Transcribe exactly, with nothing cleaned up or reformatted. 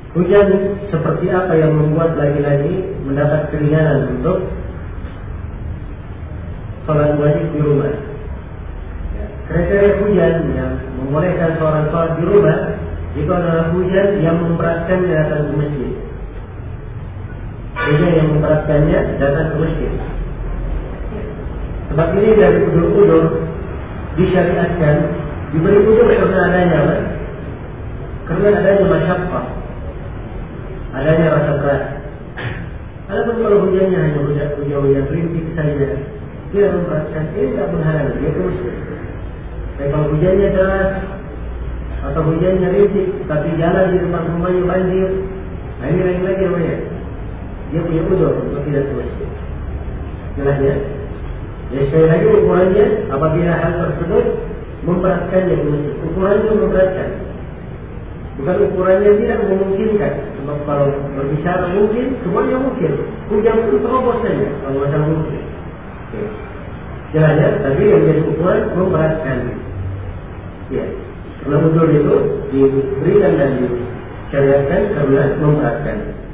hujan seperti apa yang membuat laki-laki mendapat keringanan untuk sholat wajib di rumah. Ya, kriteria hujan yang membolehkan seorang sholat di rumah itu adalah hujan yang memberatkannya datang ke masjid. Hujan yang memberatkannya datang ke masjid. Sebab ini dari udur-udur disyariatkan, diberi udur karena adanya apa? Karena adanya masyaqqah, adanya rasa berat. Adapun kalau hujannya hanya hujan hujan rintik saja, tidak memberatkan, ini tidak menghalangi dia ke masjid. Tapi kalau hujannya deras atau hujannya rintik, tapi jalan di depan rumahnya banjir, nah ini lain lagi namanya. Dia punya udur untuk tidak ke masjid. Jelasnya? Ya sekali lagi ukurannya apabila hal tersebut memberatkannya ke masjid. Ukurannya memberatkan. Bukan ukurannya tidak memungkinkan. Sebab kalau berbicara mungkin, semuanya mungkin. Hujan itu terobos saja kalau masalah mungkin. Okay. Jelasnya, tapi yang menjadi ukuran memberatkan. Ya, karena udur itu diberikan dan disyariatkan karena memberatkan.